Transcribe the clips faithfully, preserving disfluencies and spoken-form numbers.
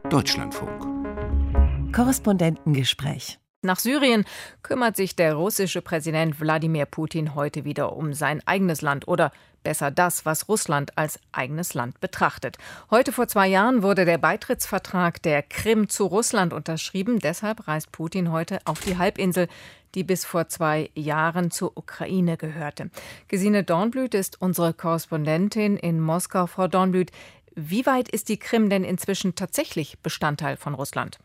Deutschlandfunk. Korrespondentengespräch. Nach Syrien kümmert sich der russische Präsident Wladimir Putin heute wieder um sein eigenes Land oder besser das, was Russland als eigenes Land betrachtet. Heute vor zwei Jahren wurde der Beitrittsvertrag der Krim zu Russland unterschrieben. Deshalb reist Putin heute auf die Halbinsel, die bis vor zwei Jahren zur Ukraine gehörte. Gesine Dornblüt ist unsere Korrespondentin in Moskau. Frau Dornblüt, wie weit ist die Krim denn inzwischen tatsächlich Bestandteil von Russland?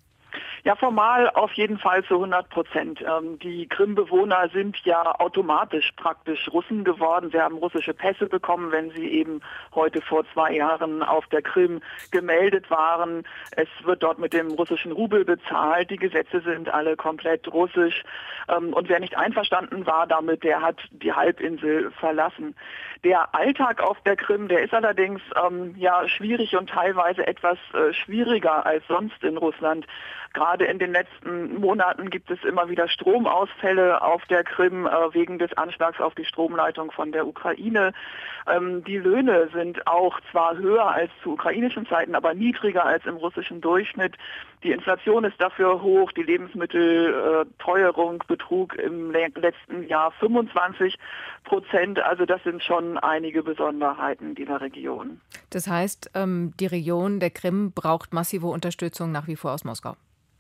Ja, formal auf jeden Fall zu hundert Prozent. Ähm, die Krim-Bewohner sind ja automatisch praktisch Russen geworden. Sie haben russische Pässe bekommen, wenn sie eben heute vor zwei Jahren auf der Krim gemeldet waren. Es wird dort mit dem russischen Rubel bezahlt. Die Gesetze sind alle komplett russisch. Ähm, und wer nicht einverstanden war damit, der hat die Halbinsel verlassen. Der Alltag auf der Krim, der ist allerdings ähm, ja schwierig und teilweise etwas äh, schwieriger als sonst in Russland. Gerade in den letzten Monaten gibt es immer wieder Stromausfälle auf der Krim äh, wegen des Anschlags auf die Stromleitung von der Ukraine. Ähm, die Löhne sind auch zwar höher als zu ukrainischen Zeiten, aber niedriger als im russischen Durchschnitt. Die Inflation ist dafür hoch, die Lebensmittelteuerung betrug im le- letzten Jahr fünfundzwanzig Prozent. Also das sind schon einige Besonderheiten dieser Region. Das heißt, ähm, die Region der Krim braucht massive Unterstützung nach wie vor aus Moskau.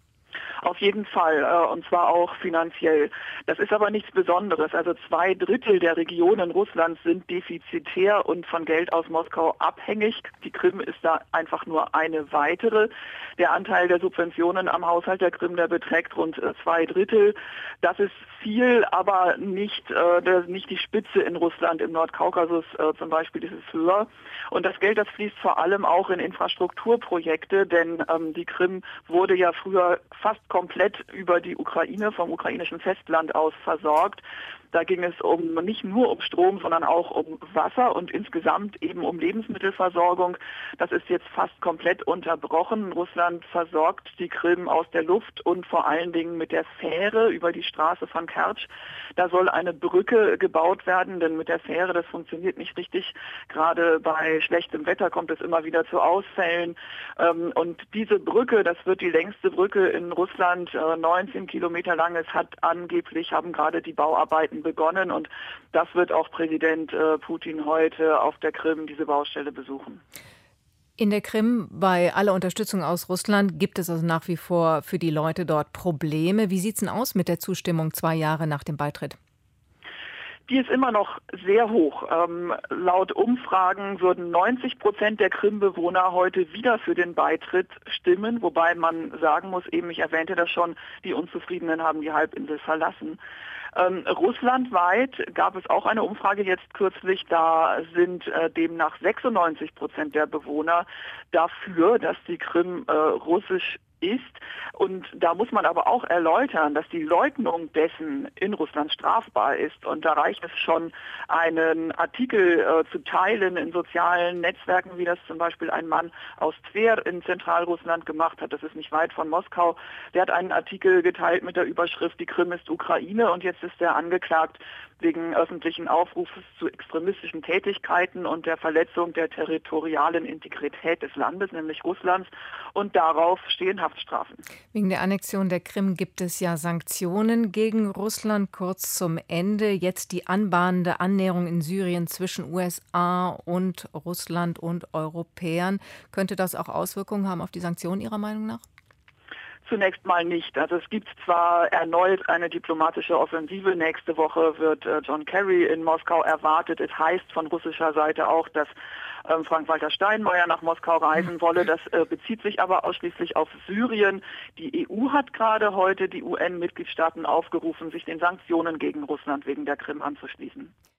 Auf jeden Fall, äh, und zwar auch finanziell. Das ist aber nichts Besonderes. Also zwei Drittel der Regionen Russlands sind defizitär und von Geld aus Moskau abhängig. Die Krim ist da einfach nur eine weitere. Der Anteil der Subventionen am Haushalt der Krim, der beträgt rund äh, zwei Drittel. Das ist viel, aber nicht, äh, der, nicht die Spitze in Russland. Im Nordkaukasus äh, zum Beispiel ist es höher. Und das Geld, das fließt vor allem auch in Infrastrukturprojekte, denn ähm, die Krim wurde ja früher fast komplett über die Ukraine, vom ukrainischen Festland aus versorgt. Da ging es um nicht nur um Strom, sondern auch um Wasser und insgesamt eben um Lebensmittelversorgung. Das ist jetzt fast komplett unterbrochen. Russland versorgt die Krim aus der Luft und vor allen Dingen mit der Fähre über die Straße von Kertsch. Da soll eine Brücke gebaut werden, denn mit der Fähre, das funktioniert nicht richtig. Gerade bei schlechtem Wetter kommt es immer wieder zu Ausfällen. Und diese Brücke, das wird die längste Brücke in Russland, neunzehn Kilometer lang. Es hat angeblich, haben gerade die Bauarbeiten begonnen und das wird auch Präsident äh, Putin heute auf der Krim diese Baustelle besuchen. In der Krim, bei aller Unterstützung aus Russland, gibt es also nach wie vor für die Leute dort Probleme. Wie sieht es denn aus mit der Zustimmung zwei Jahre nach dem Beitritt? Die ist immer noch sehr hoch. Ähm, laut Umfragen würden neunzig Prozent der Krim-Bewohner heute wieder für den Beitritt stimmen, wobei man sagen muss, eben ich erwähnte das schon, die Unzufriedenen haben die Halbinsel verlassen. Ähm, russlandweit gab es auch eine Umfrage jetzt kürzlich, da sind äh, demnach sechsundneunzig Prozent der Bewohner dafür, dass die Krim äh, russisch ist. Und da muss man aber auch erläutern, dass die Leugnung dessen in Russland strafbar ist. Und da reicht es schon, einen Artikel äh, zu teilen in sozialen Netzwerken, wie das zum Beispiel ein Mann aus Twer in Zentralrussland gemacht hat. Das ist nicht weit von Moskau. Der hat einen Artikel geteilt mit der Überschrift "Die Krim ist Ukraine" und jetzt ist er angeklagt wegen öffentlichen Aufrufes zu extremistischen Tätigkeiten und der Verletzung der territorialen Integrität des Landes, nämlich Russlands. Und darauf stehen Haftstrafen. Wegen der Annexion der Krim gibt es ja Sanktionen gegen Russland. Kurz zum Ende jetzt die anbahnende Annäherung in Syrien zwischen U S A und Russland und Europäern. Könnte das auch Auswirkungen haben auf die Sanktionen Ihrer Meinung nach? Zunächst mal nicht. Also es gibt zwar erneut eine diplomatische Offensive. Nächste Woche wird äh, John Kerry in Moskau erwartet. Es heißt von russischer Seite auch, dass ähm, Frank-Walter Steinmeier nach Moskau reisen wolle. Das äh, bezieht sich aber ausschließlich auf Syrien. Die E U hat gerade heute die U N-Mitgliedstaaten aufgerufen, sich den Sanktionen gegen Russland wegen der Krim anzuschließen.